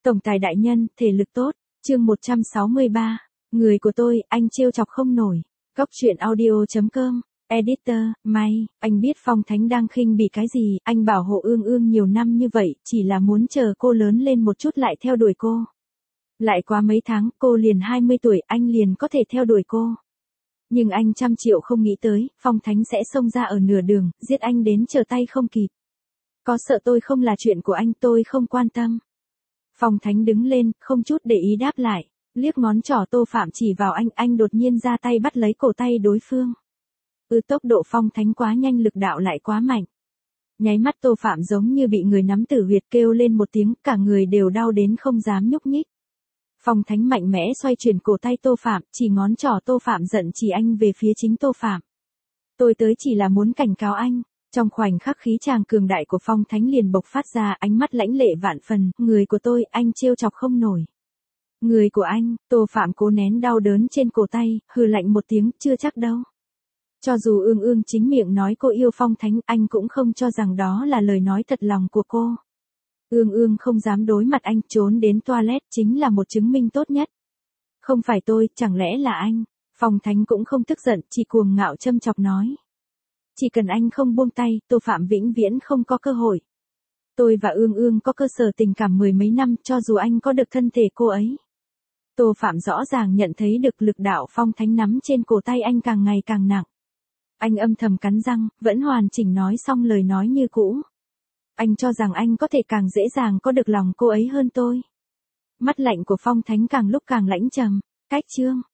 Tổng tài đại nhân, thể lực tốt. Chương 163. Người của tôi, anh trêu chọc không nổi. Góc truyện audio.com. Editor, May, anh biết Phong Thánh đang khinh bỉ cái gì, anh bảo hộ Ương Ương nhiều năm như vậy, chỉ là muốn chờ cô lớn lên một chút lại theo đuổi cô. Lại quá mấy tháng, cô liền 20 tuổi, anh liền có thể theo đuổi cô. Nhưng anh 100 triệu không nghĩ tới, Phong Thánh sẽ xông ra ở nửa đường, giết anh đến trở tay không kịp. Có sợ tôi không là chuyện của anh, tôi không quan tâm. Phong Thánh đứng lên, không chút để ý đáp lại, liếc ngón trỏ Tô Phạm chỉ vào anh đột nhiên ra tay bắt lấy cổ tay đối phương. Tốc độ Phong Thánh quá nhanh, lực đạo lại quá mạnh. Nháy mắt Tô Phạm giống như bị người nắm tử huyệt, kêu lên một tiếng, cả người đều đau đến không dám nhúc nhích. Phong Thánh mạnh mẽ xoay chuyển cổ tay Tô Phạm, chỉ ngón trỏ Tô Phạm giận chỉ anh về phía chính Tô Phạm. Tôi tới chỉ là muốn cảnh cáo anh. Trong khoảnh khắc khí tràng cường đại của Phong Thánh liền bộc phát ra, ánh mắt lãnh lệ vạn phần, người của tôi, anh trêu chọc không nổi. Người của anh, Tô Phạm cố nén đau đớn trên cổ tay, hừ lạnh một tiếng, chưa chắc đâu. Cho dù Ương Ương chính miệng nói cô yêu Phong Thánh, anh cũng không cho rằng đó là lời nói thật lòng của cô. Ương Ương không dám đối mặt anh, trốn đến toilet chính là một chứng minh tốt nhất. Không phải tôi, chẳng lẽ là anh? Phong Thánh cũng không tức giận, chỉ cuồng ngạo châm chọc nói. Chỉ cần anh không buông tay, Tô Phạm vĩnh viễn không có cơ hội. Tôi và Ương Ương có cơ sở tình cảm mười mấy năm, cho dù anh có được thân thể cô ấy. Tô Phạm rõ ràng nhận thấy được lực đạo Phong Thánh nắm trên cổ tay anh càng ngày càng nặng. Anh âm thầm cắn răng, vẫn hoàn chỉnh nói xong lời nói như cũ. Anh cho rằng anh có thể càng dễ dàng có được lòng cô ấy hơn tôi. Mắt lạnh của Phong Thánh càng lúc càng lãnh trầm. Cách chương.